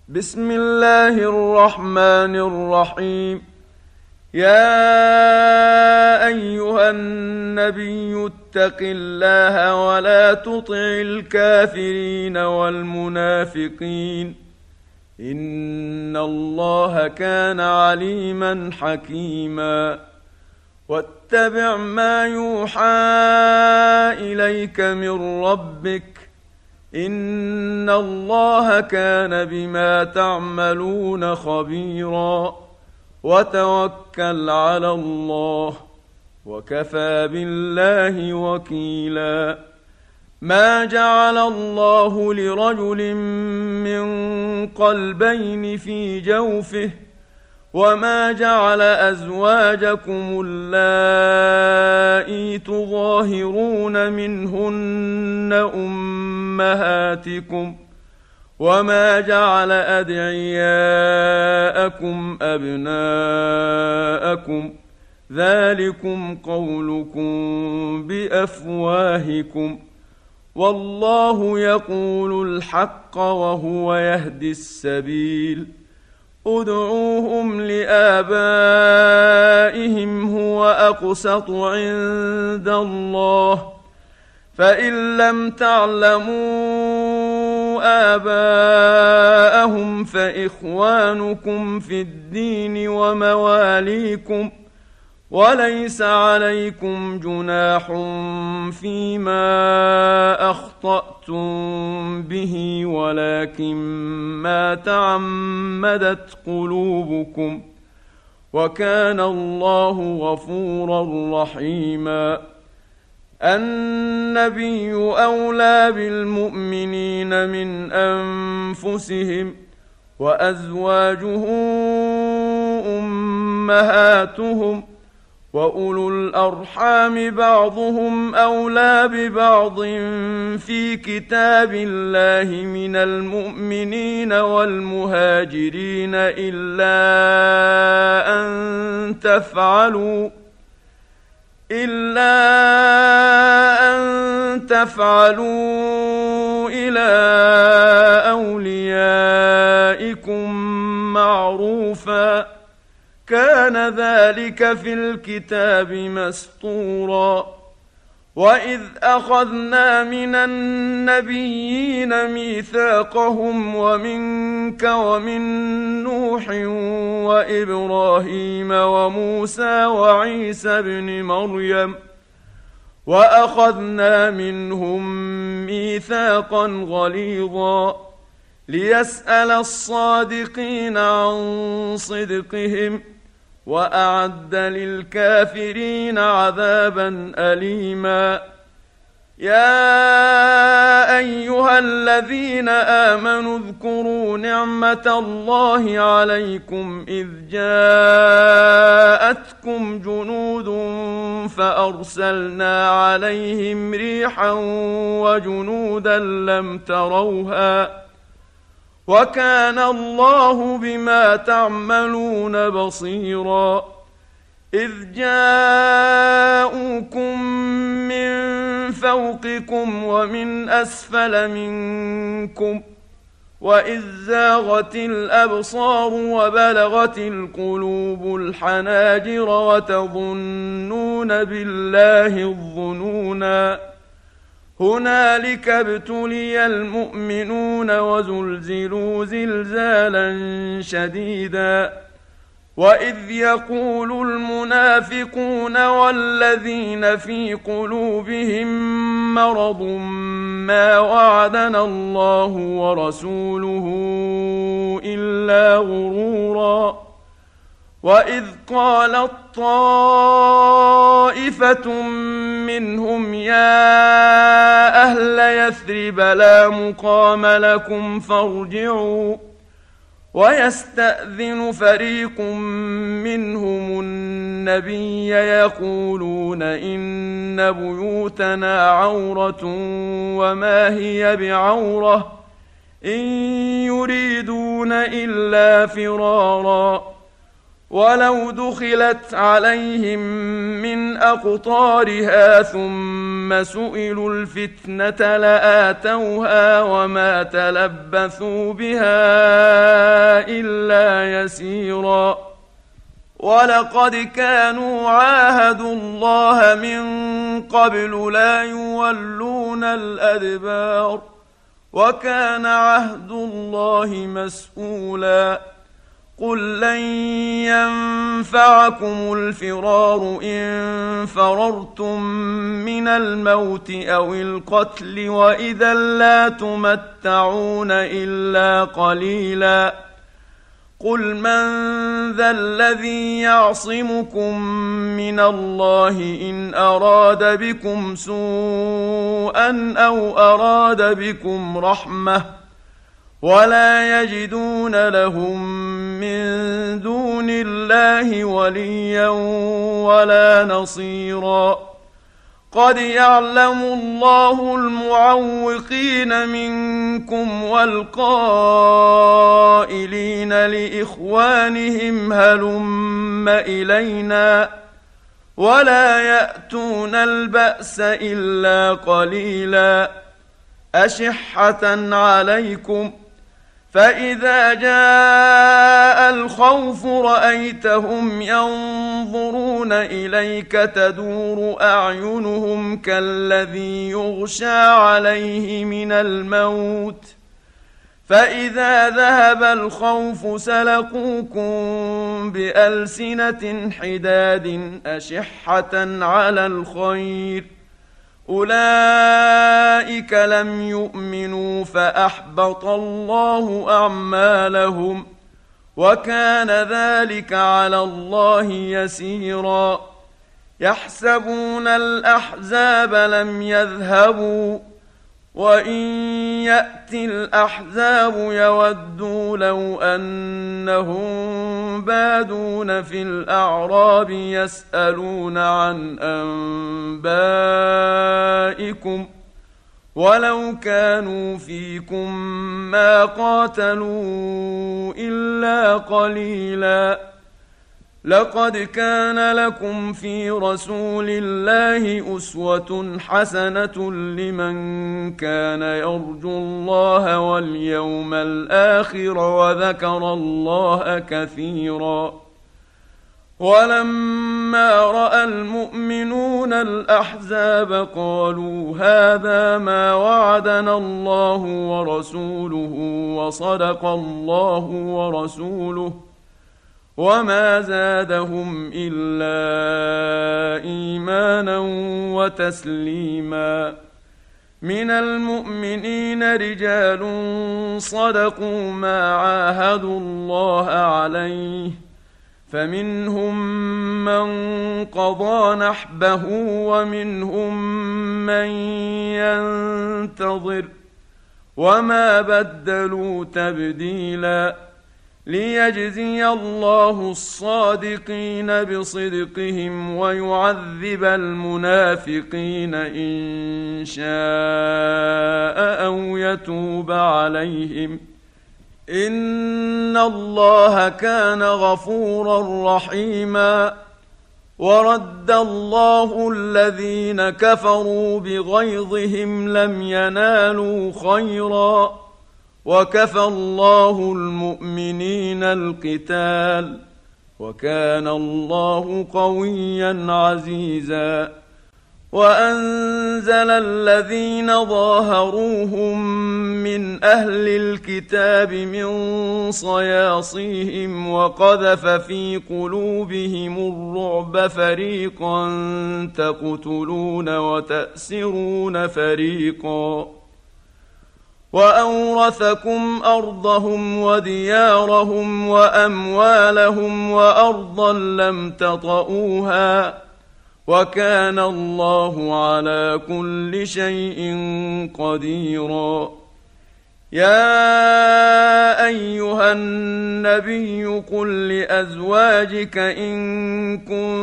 بسم الله الرحمن الرحيم. يا أيها النبي اتق الله ولا تطع الكافرين والمنافقين إن الله كان عليما حكيما. واتبع ما يوحى إليك من ربك إن الله كان بما تعملون خبيرا. وتوكل على الله وكفى بالله وكيلا. ما جعل الله لرجل من قلبين في جوفه وما جعل أزواجكم اللائي تظاهرون منهن أمهاتكم وما جعل أدعياءكم أبناءكم ذلكم قولكم بأفواهكم والله يقول الحق وهو يهدي السبيل. ادعوهم لآبائهم هو أقسط عند الله فإن لم تعلموا آباءهم فإخوانكم في الدين ومواليكم وليس عليكم جناح فيما أخطأتم به ولكن ما تعمدت قلوبكم وكان الله غفورا رحيما. النبي أولى بالمؤمنين من أنفسهم وأزواجه أمهاتهم وأولو الأرحام بعضهم أولى ببعض في كتاب الله من المؤمنين والمهاجرين إلا أن تفعلوا إلى أوليائكم معروفا كان ذلك في الكتاب مسطورا. وإذ أخذنا من النبيين ميثاقهم ومنك ومن نوح وإبراهيم وموسى وعيسى ابن مريم وأخذنا منهم ميثاقا غليظا ليسأل الصادقين عن صدقهم وأعد للكافرين عذابا أليما. يا أيها الذين آمنوا اذكروا نعمة الله عليكم إذ جاءتكم جنود فأرسلنا عليهم ريحا وجنودا لم تروها وكان الله بما تعملون بصيرا. إذ جاءوكم من فوقكم ومن أسفل منكم وإذ زاغت الأبصار وبلغت القلوب الحناجر وتظنون بالله الظنونا. هنالك ابتلي المؤمنون وزلزلوا زلزالا شديدا. وإذ يقول المنافقون والذين في قلوبهم مرض ما وعدنا الله ورسوله إلا غرورا. وإذ قالت طائفة منهم يا أهل يثرب لا مقام لكم فارجعوا ويستأذن فريق منهم النبي يقولون إن بيوتنا عورة وما هي بعورة إن يريدون إلا فرارا. ولو دخلت عليهم من أقطارها ثم سئلوا الفتنة لآتوها وما تلبثوا بها ولقد كانوا عاهدوا الله من قبل لا يولون الأدبار وكان عهد الله مسؤولا قل لن ينفعكم الفرار إن فررتم من الموت أو القتل وإذا لا تمتعون إلا قليلا قل من ذا الذي يعصمكم من الله إن أراد بكم سوءا أو أراد بكم رحمة ولا يجدون لهم من دون الله وليا ولا نصيرا قد يعلم الله المعوقين منكم والقائلين لإخوانهم هلم إلينا ولا يأتون البأس إلا قليلا أشحة عليكم فإذا جاء الخوف رأيتهم ينظرون إليك تدور أعينهم كالذي يغشى عليه من الموت فإذا ذهب الخوف سلقوكم بألسنة حداد أشحة على الخير أولئك لم يؤمنوا فأحبط الله أعمالهم وكان ذلك على الله يسيرا يحسبون الأحزاب لم يذهبوا وإن يأتي الأحزاب يودوا لو أنهم بادون في الأعراب يسألون عن أنبائكم ولو كانوا فيكم ما قاتلوا إلا قليلا لقد كان لكم في رسول الله أسوة حسنة لمن كان يرجو الله واليوم الآخر وذكر الله كثيرا ولما رأى المؤمنون الأحزاب قالوا هذا ما وعدنا الله ورسوله وصدق الله ورسوله وما زادهم إلا إيمانا وتسليما من المؤمنين رجال صدقوا ما عاهدوا الله عليه فمنهم من قضى نحبه ومنهم من ينتظر وما بدلوا تبديلا ليجزي الله الصادقين بصدقهم ويعذب المنافقين إن شاء أو يتوب عليهم إن الله كان غفورا رحيما ورد الله الذين كفروا بغيظهم لم ينالوا خيرا وكفى الله المؤمنين القتال وكان الله قويا عزيزا وأنزل الذين ظاهروهم من أهل الكتاب من صياصيهم وقذف في قلوبهم الرعب فريقا تقتلون وتأسرون فريقا وأورثكم أرضهم وديارهم وأموالهم وأرضا لم تطئوها وكان الله على كل شيء قديرا يا أيها النبي قل لأزواجك إن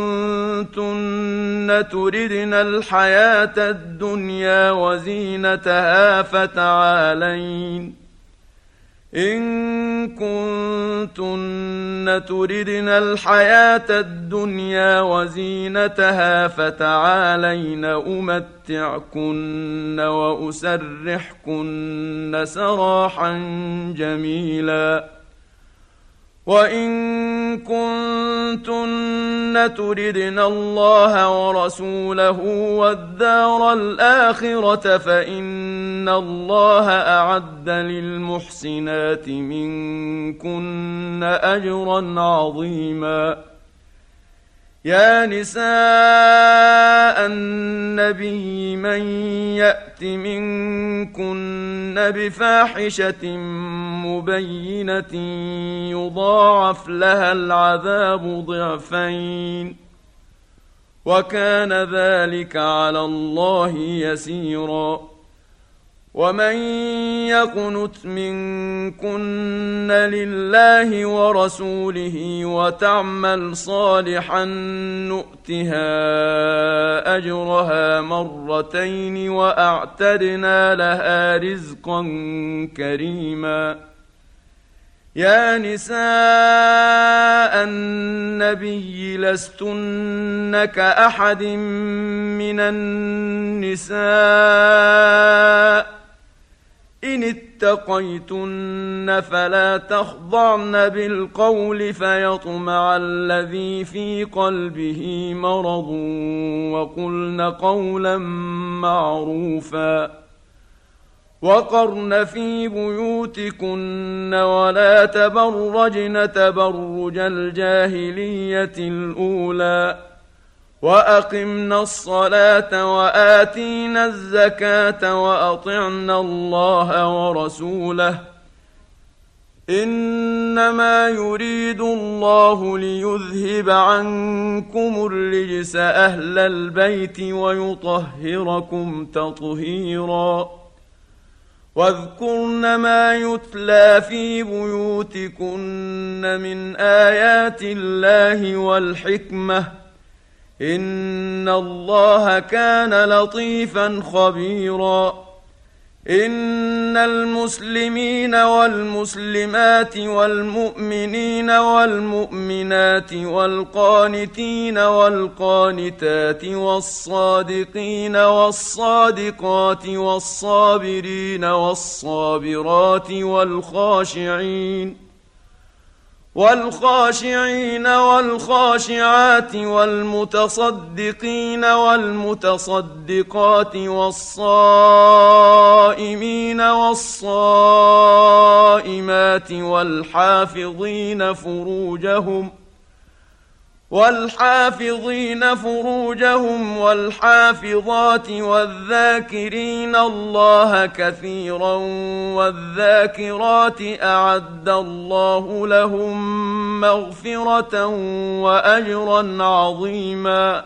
كنتن تردن الحياة الدنيا وزينتها فتعالين إن كنتن تردن الحياة الدنيا وزينتها فتعالين أمتعكن وأسرحكن سراحا جميلا وإن كنتن تردن الله ورسوله والدار الآخرة فإن الله أعد للمحسنات منكن أجرا عظيما. يا نساء النبي من يأت منكن بفاحشة مبينة يضاعف لها العذاب ضعفين وكان ذلك على الله يسيرا. ومن يقنت منكن لله ورسوله وتعمل صالحا نؤتها أجرها مرتين وأعتدنا لها رزقا كريما. يا نساء النبي لستن كأحد من النساء إن اتقيتن فلا تخضعن بالقول فيطمع الذي في قلبه مرض وقلن قولا معروفا. وقرن في بيوتكن ولا تبرجن تبرج الجاهلية الأولى وأقمنا الصلاة وآتينا الزكاة وأطعنا الله ورسوله إنما يريد الله ليذهب عنكم الرجس أهل البيت ويطهركم تطهيرا. واذكرن ما يتلى في بيوتكن من آيات الله والحكمة إن الله كان لطيفا خبيرا. إن المسلمين والمسلمات والمؤمنين والمؤمنات والقانتين والقانتات والصادقين والصادقات والصابرين والصابرات والخاشعين والخاشعات والمتصدقين والمتصدقات والصائمين والصائمات والحافظين فروجهم والحافظات والذاكرين الله كثيرا والذاكرات أعد الله لهم مغفرة وأجرا عظيما.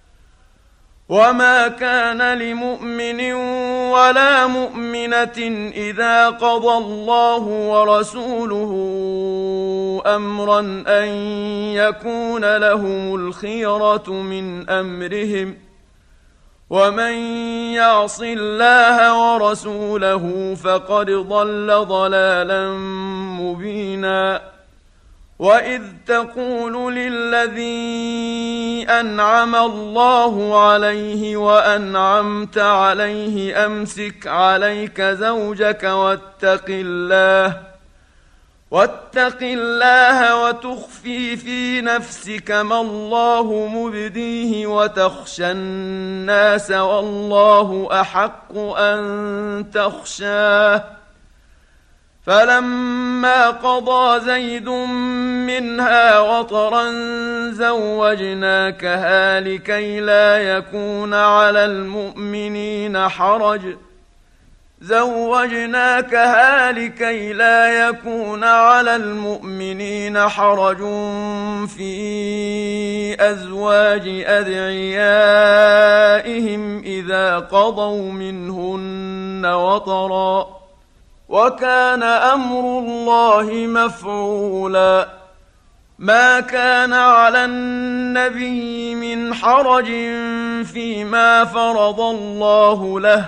وما كان لمؤمن ولا مؤمنة إذا قضى الله ورسوله أمرا أن يكون لهم الخيرة من أمرهم ومن يعص الله ورسوله فقد ضل ضلالا مبينا. وإذ تقول للذي أنعم الله عليه وأنعمت عليه أمسك عليك زوجك واتق الله وتخفي في نفسك ما الله مبديه وتخشى الناس والله أحق أن تخشاه. فلما قضى زيد منها وطرا زوجناكها لكي لا يكون على المؤمنين حرج في أزواج أدعيائهم إذا قضوا منهن وطرا وكان أمر الله مفعولا. ما كان على النبي من حرج فيما فرض الله له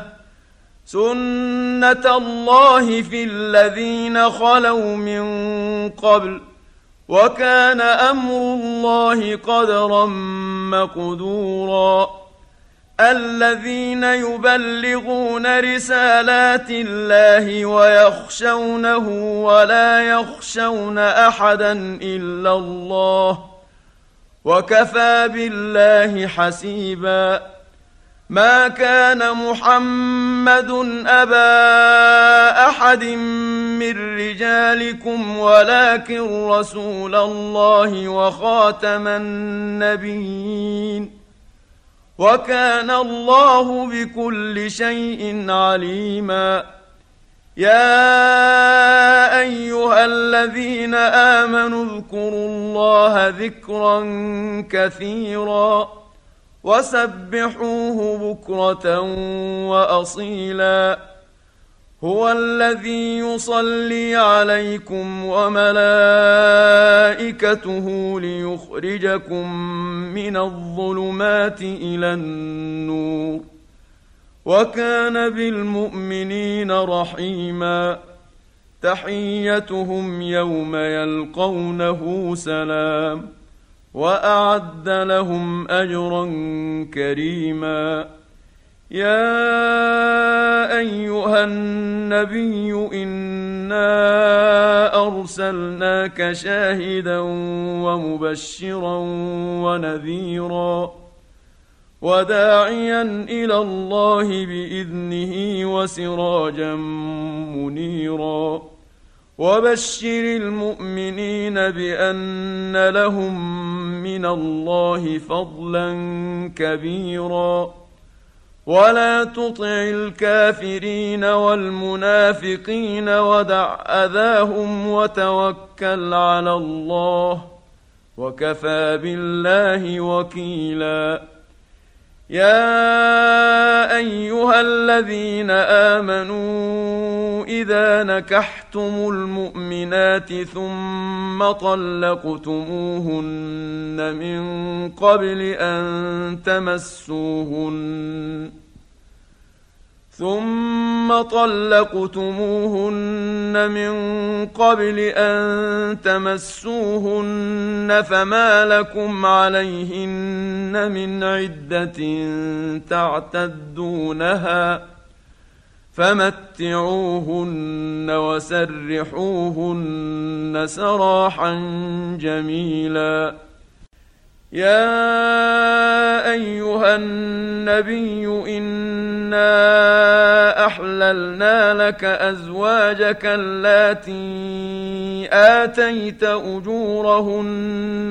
سنة الله في الذين خلوا من قبل وكان أمر الله قدرا مقدورا. الذين يبلغون رسالات الله ويخشونه ولا يخشون أحدا إلا الله وكفى بالله حسيبا. ما كان محمد أبا أحد من رجالكم ولكن رسول الله وخاتم النبيين وكان الله بكل شيء عليما. يا أيها الذين آمنوا اذكروا الله ذكرا كثيرا وسبحوه بكرة وأصيلا. هو الذي يصلي عليكم وملائكته ليخرجكم من الظلمات إلى النور وكان بالمؤمنين رحيما. تحيتهم يوم يلقونه سلام وأعد لهم أجرا كريما. يا أيها النبي إنا أرسلناك شاهدا ومبشرا ونذيرا وداعيا إلى الله بإذنه وسراجا منيرا. وبشر المؤمنين بأن لهم من الله فضلا كبيرا. ولا تطع الكافرين والمنافقين ودع أذاهم وتوكل على الله وكفى بالله وكيلا. يا أيها الذين آمنوا إذا نكحتم المؤمنات ثم طلقتموهن من قبل أن تمسوهن فما لكم عليهن من عدة تعتدونها فمتعوهن وسرحوهن سراحا جميلا. يا أيها النبي إنا أحللنا لك أزواجك اللاتي آتيت أجورهن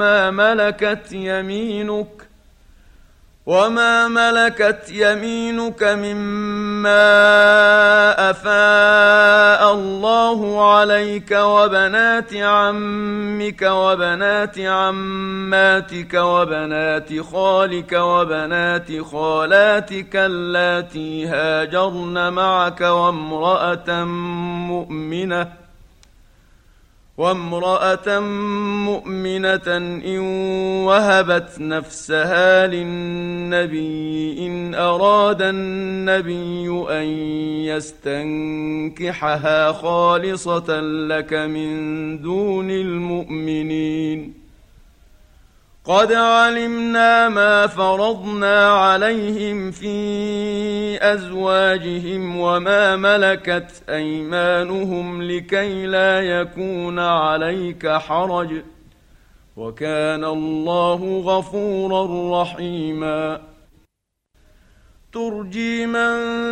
وما ملكت يمينك مما أفاء الله عليك وبنات عمك وبنات عماتك وبنات خالك وبنات خالاتك اللاتي هاجرن معك وامرأة مؤمنة إن وهبت نفسها للنبي إن أراد النبي أن يستنكحها خالصة لك من دون المؤمنين. قد علمنا ما فرضنا عليهم في أزواجهم وما ملكت أيمانهم لكي لا يكون عليك حرج وكان الله غفورا رحيما. ترجي من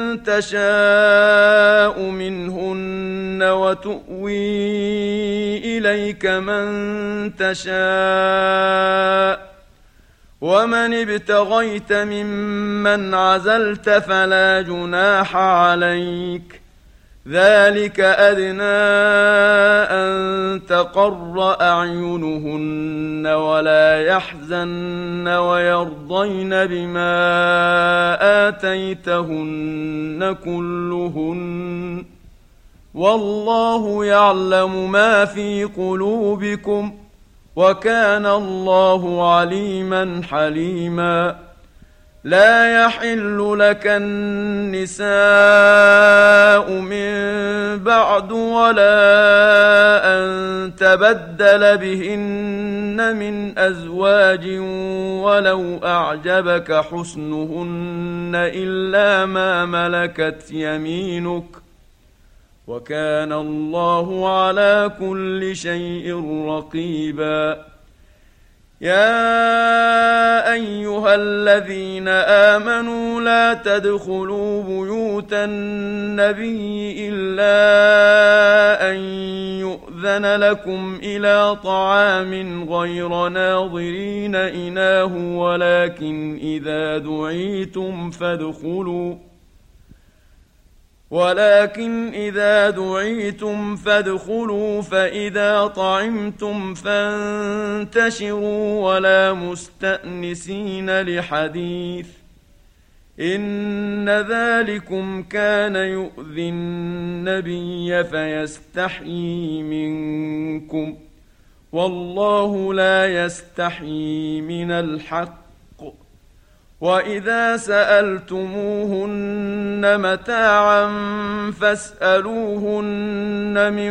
تشاء منهن وتؤوي إليك من تشاء ومن ابتغيت ممن عزلت فلا جناح عليك. ذلك أدنى أن تقر أعينهن ولا يحزن ويرضين بما آتيتهن كلهن والله يعلم ما في قلوبكم وكان الله عليما حليما. لا يحل لك النساء من بعد ولا أن تبدل بهن من أزواج ولو أعجبك حسنهن إلا ما ملكت يمينك وكان الله على كل شيء رقيبا. يا أيها الذين آمنوا لا تدخلوا بيوت النبي إلا أن يؤذن لكم إلى طعام غير ناظرين إناه ولكن إذا دعيتم فادخلوا فإذا طعمتم فانتشروا ولا مستأنسين لحديث إن ذلكم كان يؤذي النبي فيستحيي منكم والله لا يستحيي من الحق. وإذا سألتموهن متاعا فاسألوهن من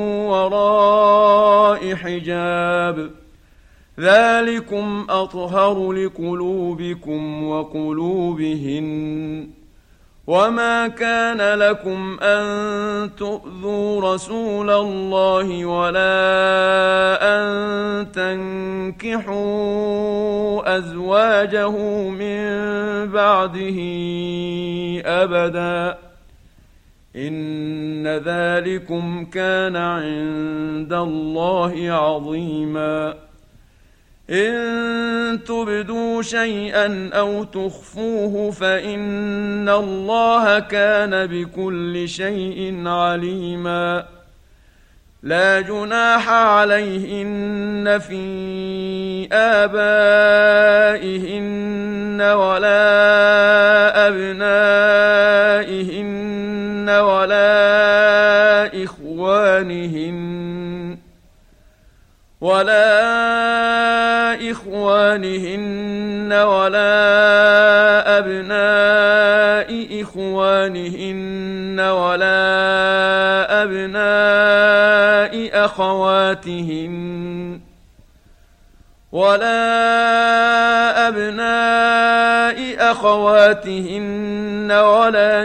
وراء حجاب ذلكم أطهر لقلوبكم وقلوبهن. وما كان لكم أن تؤذوا رسول الله ولا أن تنكحوا أزواجه من بعده أبدا إن ذلكم كان عند الله عظيما. إن تبدوا شيئا أو تخفوه فإن الله كان بكل شيء عليما. لا جناح عليهن في آبائهن ولا أبنائهن ولا إخوانهن ولا أبناء إخوانهن ولا أبناء أخواتهن ولا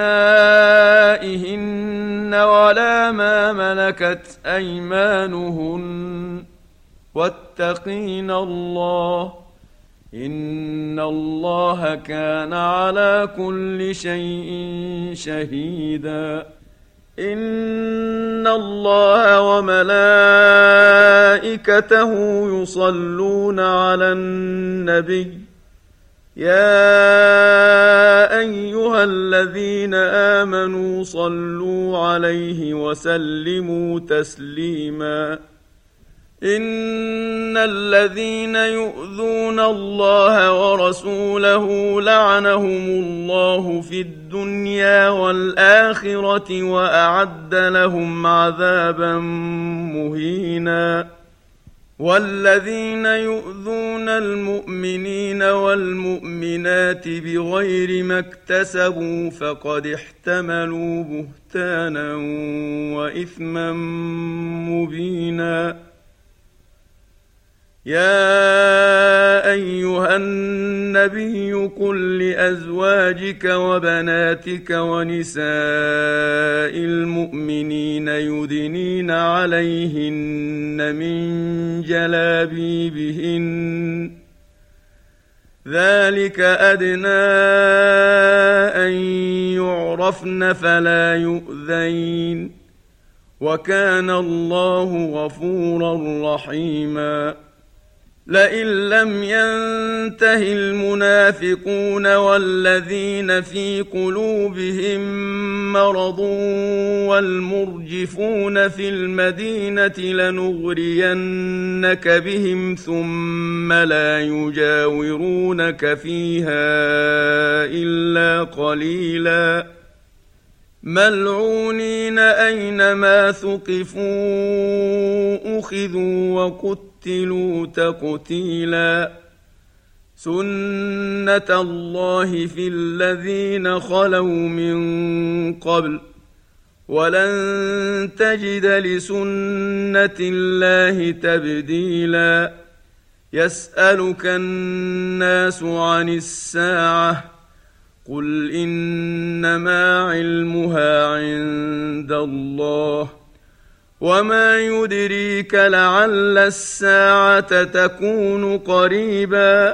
نسائهن ولا ما ملكت أيمانهن واتقين الله إن الله كان على كل شيء شهيدا. إن الله وملائكته يصلون على النبي يا أيها الذين آمنوا صلوا عليه وسلموا تسليما. إن الذين يؤذون الله ورسوله لعنهم الله في الدنيا والآخرة وأعد لهم عذابا مهينا. والذين يؤذون المؤمنين والمؤمنات بغير ما اكتسبوا فقد احتملوا بهتانا وإثما مبينا. يا أيها النبي قل لأزواجك وبناتك ونساء المؤمنين يدنين عليهن من جلابيبهن ذلك أدنى أن يعرفن فلا يؤذين وكان الله غفورا رحيما. لئن لم ينته المنافقون والذين في قلوبهم مرض والمرجفون في المدينة لنغرينك بهم ثم لا يجاورونك فيها إلا قليلا ملعونين أينما ثقفوا أخذوا وقتلوا تقتيلا. سنة الله في الذين خلوا من قبل ولن تجد لسنة الله تبديلا. يسألك الناس عن الساعة قل إنما علمها عند الله وما يدريك لعل الساعة تكون قريبا.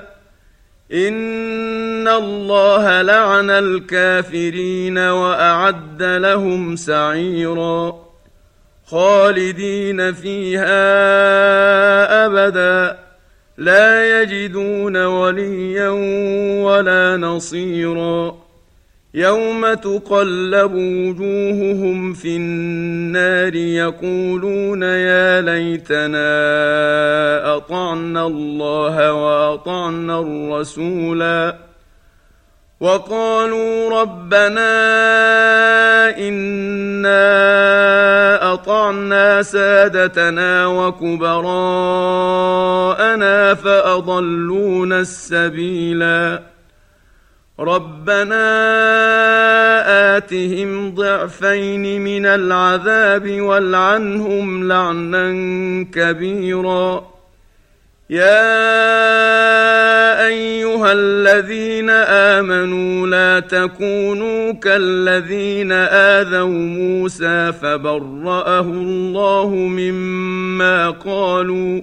إن الله لعن الكافرين وأعد لهم سعيرا خالدين فيها أبدا لا يجدون وليا ولا نصيرا. يوم تقلب وجوههم في النار يقولون يا ليتنا أطعنا الله وأطعنا الرسولا وقالوا ربنا إنا أطعنا سادتنا وكبراءنا فأضلونا السبيلا. ربنا آتهم ضعفين من العذاب والعنهم لعنا كبيرا. يا أيها الذين آمنوا لا تكونوا كالذين آذوا موسى فبرأه الله مما قالوا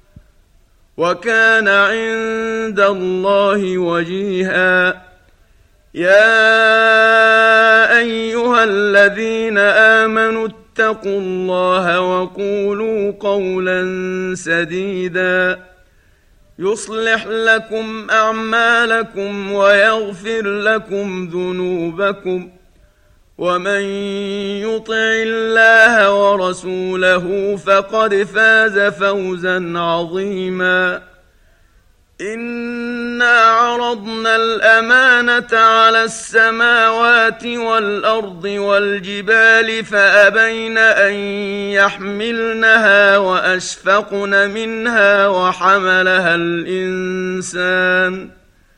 وكان عند الله وجيها. يا أيها الذين آمنوا اتقوا الله وقولوا قولا سديدا يصلح لكم أعمالكم ويغفر لكم ذنوبكم ومن يطع الله ورسوله فقد فاز فوزا عظيما. إنا عرضنا الأمانة على السماوات والأرض والجبال فأبين أن يحملنها وأشفقن منها وحملها الإنسان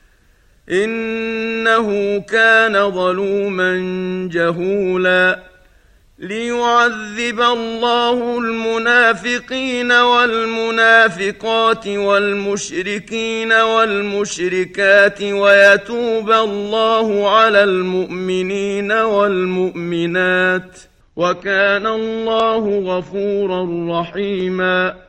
إنه كان ظلوما جهولا. ليعذب الله المنافقين والمنافقات والمشركين والمشركات ويتوب الله على المؤمنين والمؤمنات وكان الله غفورا رحيما.